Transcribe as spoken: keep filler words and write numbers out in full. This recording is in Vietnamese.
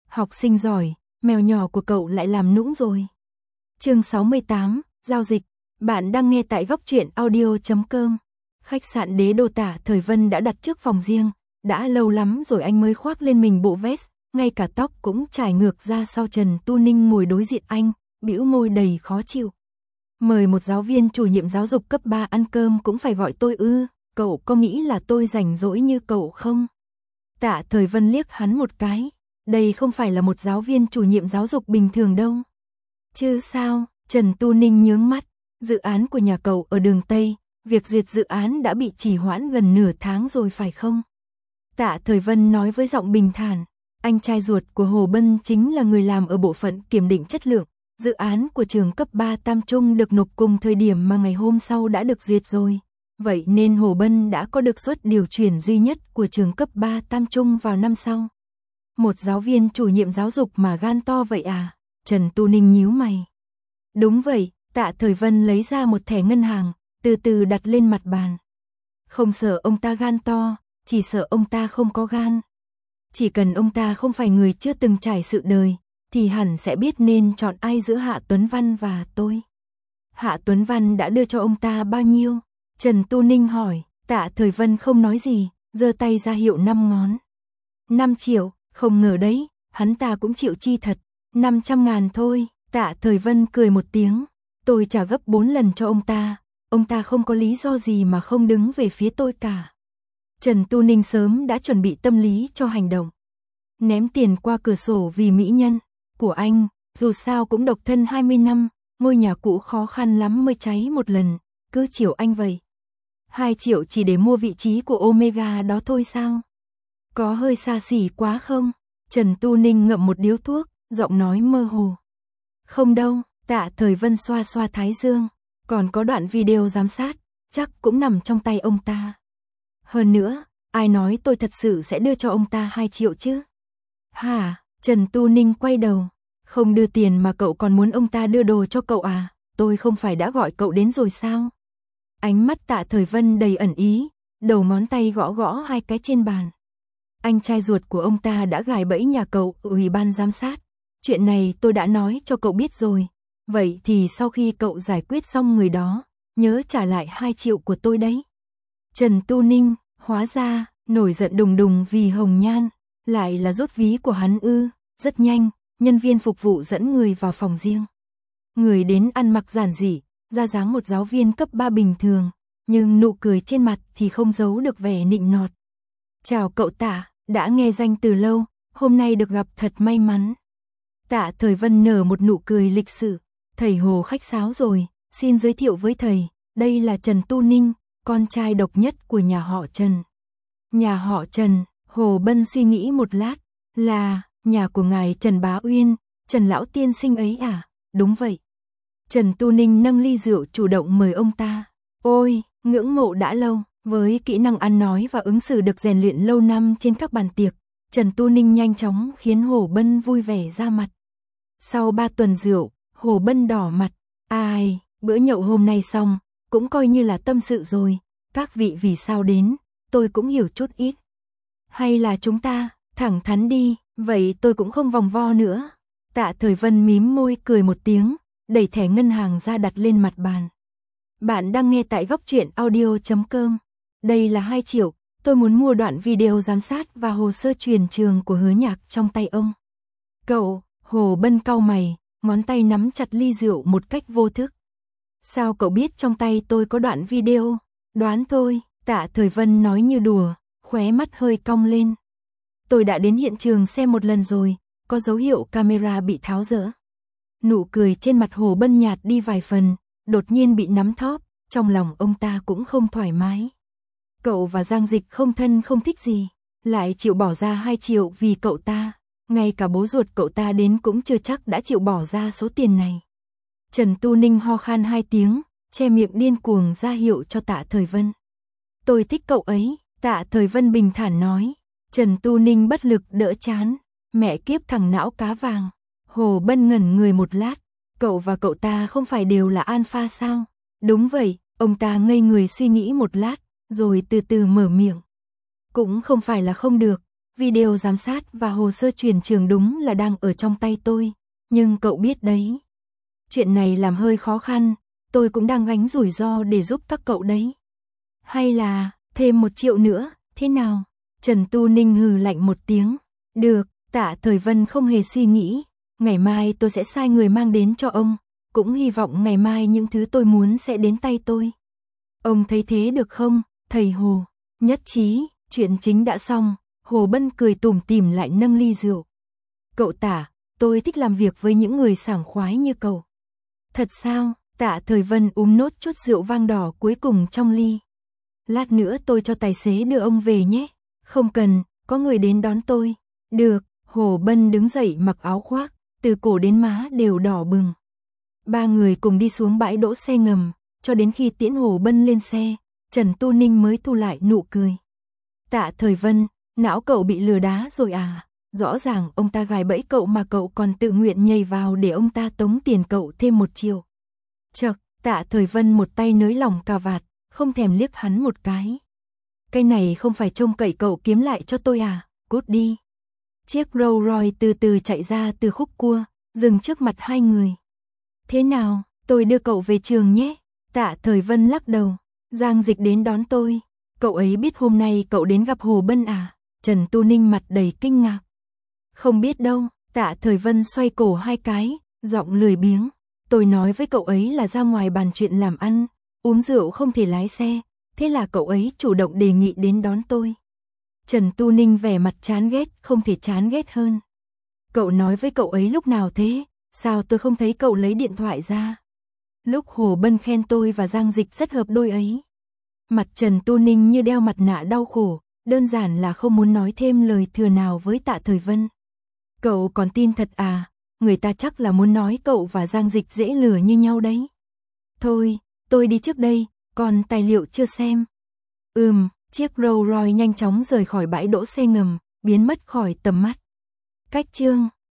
Học sinh giỏi, mèo nhỏ của cậu lại làm nũng rồi. Chương sáu mươi tám, giao dịch. Bạn đang nghe tại góc truyện audio chấm com. Khách sạn Đế Đô Tả Thời Vân đã đặt trước phòng riêng, đã lâu lắm rồi anh mới khoác lên mình bộ vest, ngay cả tóc cũng trải ngược ra sau. Trần Tu Ninh ngồi đối diện anh, bĩu môi đầy khó chịu. Mời một giáo viên chủ nhiệm giáo dục cấp ba ăn cơm cũng phải gọi tôi ư? Cậu có nghĩ là tôi rảnh rỗi như cậu không? Tạ Thời Vân liếc hắn một cái. Đây không phải là một giáo viên chủ nhiệm giáo dục bình thường đâu. Chứ sao? Trần Tu Ninh nhướng mắt. Dự án của nhà cậu ở đường Tây, việc duyệt dự án đã bị trì hoãn gần nửa tháng rồi phải không? Tạ Thời Vân nói với giọng bình thản. Anh trai ruột của Hồ Bân chính là người làm ở bộ phận kiểm định chất lượng. Dự án của trường cấp ba Tam Trung được nộp cùng thời điểm mà ngày hôm sau đã được duyệt rồi. Vậy nên Hồ Bân đã có được suất điều chuyển duy nhất của trường cấp ba Tam Trung vào năm sau. Một giáo viên chủ nhiệm giáo dục mà gan to vậy à? Trần Tu Ninh nhíu mày. Đúng vậy, Tạ Thời Vân lấy ra một thẻ ngân hàng, từ từ đặt lên mặt bàn. Không sợ ông ta gan to, chỉ sợ ông ta không có gan. Chỉ cần ông ta không phải người chưa từng trải sự đời, thì hẳn sẽ biết nên chọn ai giữa Hạ Tuấn Văn và tôi. Hạ Tuấn Văn đã đưa cho ông ta bao nhiêu? Trần Tu Ninh hỏi. Tạ Thời Vân không nói gì, giơ tay ra hiệu năm ngón. năm triệu, không ngờ đấy, hắn ta cũng chịu chi thật. năm trăm ngàn thôi. Tạ Thời Vân cười một tiếng. Tôi trả gấp bốn lần cho ông ta. Ông ta không có lý do gì mà không đứng về phía tôi cả. Trần Tu Ninh sớm đã chuẩn bị tâm lý cho hành động. Ném tiền qua cửa sổ vì mỹ nhân của anh, dù sao cũng độc thân hai mươi năm, ngôi nhà cũ khó khăn lắm mới cháy một lần, cứ chiều anh vậy. hai triệu chỉ để mua vị trí của Omega đó thôi sao? Có hơi xa xỉ quá không? Trần Tu Ninh ngậm một điếu thuốc, giọng nói mơ hồ. Không đâu, Tạ Thời Vân xoa xoa thái dương, còn có đoạn video giám sát, chắc cũng nằm trong tay ông ta. Hơn nữa, ai nói tôi thật sự sẽ đưa cho ông ta hai triệu chứ? Hả? Trần Tu Ninh quay đầu. Không đưa tiền mà cậu còn muốn ông ta đưa đồ cho cậu à? Tôi không phải đã gọi cậu đến rồi sao? Ánh mắt Tạ Thời Vân đầy ẩn ý, đầu ngón tay gõ gõ hai cái trên bàn. Anh trai ruột của ông ta đã gài bẫy nhà cậu ở ủy ban giám sát. Chuyện này tôi đã nói cho cậu biết rồi. Vậy thì sau khi cậu giải quyết xong người đó, nhớ trả lại hai triệu của tôi đấy. Trần Tu Ninh, hóa ra, nổi giận đùng đùng vì Hồng Nhan, lại là rút ví của hắn ư? Rất nhanh, nhân viên phục vụ dẫn người vào phòng riêng. Người đến ăn mặc giản dị, ra dáng một giáo viên cấp ba bình thường, nhưng nụ cười trên mặt thì không giấu được vẻ nịnh nọt. Chào cậu Tạ, đã nghe danh từ lâu, hôm nay được gặp thật may mắn. Tạ Thời Vân nở một nụ cười lịch sự. Thầy Hồ khách sáo rồi, xin giới thiệu với thầy, đây là Trần Tu Ninh, con trai độc nhất của nhà họ Trần. Nhà họ Trần, Hồ Bân suy nghĩ một lát, là nhà của ngài Trần Bá Uyên, Trần lão tiên sinh ấy à? Đúng vậy. Trần Tu Ninh nâng ly rượu chủ động mời ông ta. Ôi, ngưỡng mộ đã lâu, với kỹ năng ăn nói và ứng xử được rèn luyện lâu năm trên các bàn tiệc, Trần Tu Ninh nhanh chóng khiến Hồ Bân vui vẻ ra mặt. Sau ba tuần rượu, Hồ Bân đỏ mặt. Ai, bữa nhậu hôm nay xong, cũng coi như là tâm sự rồi. Các vị vì sao đến, tôi cũng hiểu chút ít. Hay là chúng ta, thẳng thắn đi, vậy tôi cũng không vòng vo nữa. Tạ Thời Vân mím môi cười một tiếng, đẩy thẻ ngân hàng ra đặt lên mặt bàn. Bạn đang nghe tại góc truyện audio chấm com. Đây là hai triệu, tôi muốn mua đoạn video giám sát và hồ sơ truyền trường của Hứa Nhạc trong tay ông. Cậu, Hồ Bân cau mày, ngón tay nắm chặt ly rượu một cách vô thức. Sao cậu biết trong tay tôi có đoạn video? Đoán thôi, Tạ Thời Vân nói như đùa, khóe mắt hơi cong lên. Tôi đã đến hiện trường xem một lần rồi, có dấu hiệu camera bị tháo dỡ. Nụ cười trên mặt Hồ Bân nhạt đi vài phần, đột nhiên bị nắm thóp, trong lòng ông ta cũng không thoải mái. Cậu và Giang Dịch không thân không thích gì, lại chịu bỏ ra hai triệu vì cậu ta. Ngay cả bố ruột cậu ta đến cũng chưa chắc đã chịu bỏ ra số tiền này. Trần Tu Ninh ho khan hai tiếng, che miệng điên cuồng ra hiệu cho Tạ Thời Vân. Tôi thích cậu ấy, Tạ Thời Vân bình thản nói. Trần Tu Ninh bất lực đỡ chán. Mẹ kiếp thằng não cá vàng. Hồ Bân ngẩn người một lát. Cậu và cậu ta không phải đều là alpha sao? Đúng vậy, ông ta ngây người suy nghĩ một lát, rồi từ từ mở miệng. Cũng không phải là không được. Video giám sát và hồ sơ chuyển trường đúng là đang ở trong tay tôi, nhưng cậu biết đấy. Chuyện này làm hơi khó khăn, tôi cũng đang gánh rủi ro để giúp các cậu đấy. Hay là, thêm một triệu nữa, thế nào? Trần Tu Ninh hừ lạnh một tiếng. Được, Tạ Thời Vân không hề suy nghĩ. Ngày mai tôi sẽ sai người mang đến cho ông. Cũng hy vọng ngày mai những thứ tôi muốn sẽ đến tay tôi. Ông thấy thế được không, thầy Hồ? Nhất trí, chuyện chính đã xong. Hồ Bân cười tủm tỉm lại nâng ly rượu. Cậu Tạ, tôi thích làm việc với những người sảng khoái như cậu. Thật sao? Tạ Thời Vân uống nốt chút rượu vang đỏ cuối cùng trong ly. Lát nữa tôi cho tài xế đưa ông về nhé. Không cần, có người đến đón tôi. Được, Hồ Bân đứng dậy mặc áo khoác, từ cổ đến má đều đỏ bừng. Ba người cùng đi xuống bãi đỗ xe ngầm, cho đến khi tiễn Hồ Bân lên xe, Trần Tu Ninh mới thu lại nụ cười. Tạ Thời Vân, não cậu bị lừa đá rồi à? Rõ ràng ông ta gài bẫy cậu mà cậu còn tự nguyện nhảy vào để ông ta tống tiền cậu thêm một triệu. Chậc, Tạ Thời Vân một tay nới lỏng cà vạt, không thèm liếc hắn một cái. Cái này không phải trông cậy cậu kiếm lại cho tôi à, cút đi. Chiếc Rolls Royce từ từ chạy ra từ khúc cua, dừng trước mặt hai người. Thế nào, tôi đưa cậu về trường nhé. Tạ Thời Vân lắc đầu. Giang Dịch đến đón tôi. Cậu ấy biết hôm nay cậu đến gặp Hồ Bân à? Trần Tu Ninh mặt đầy kinh ngạc. Không biết đâu. Tạ Thời Vân xoay cổ hai cái, giọng lười biếng. Tôi nói với cậu ấy là ra ngoài bàn chuyện làm ăn, uống rượu không thể lái xe, thế là cậu ấy chủ động đề nghị đến đón tôi. Trần Tu Ninh vẻ mặt chán ghét, không thể chán ghét hơn. Cậu nói với cậu ấy lúc nào thế? Sao tôi không thấy cậu lấy điện thoại ra? Lúc Hồ Bân khen tôi và Giang Dịch rất hợp đôi ấy. Mặt Trần Tu Ninh như đeo mặt nạ đau khổ, đơn giản là không muốn nói thêm lời thừa nào với Tạ Thời Vân. Cậu còn tin thật à? Người ta chắc là muốn nói cậu và Giang Dịch dễ lừa như nhau đấy. Thôi, tôi đi trước đây, còn tài liệu chưa xem. Ừm, chiếc Rolls Royce nhanh chóng rời khỏi bãi đỗ xe ngầm, biến mất khỏi tầm mắt. Cách chương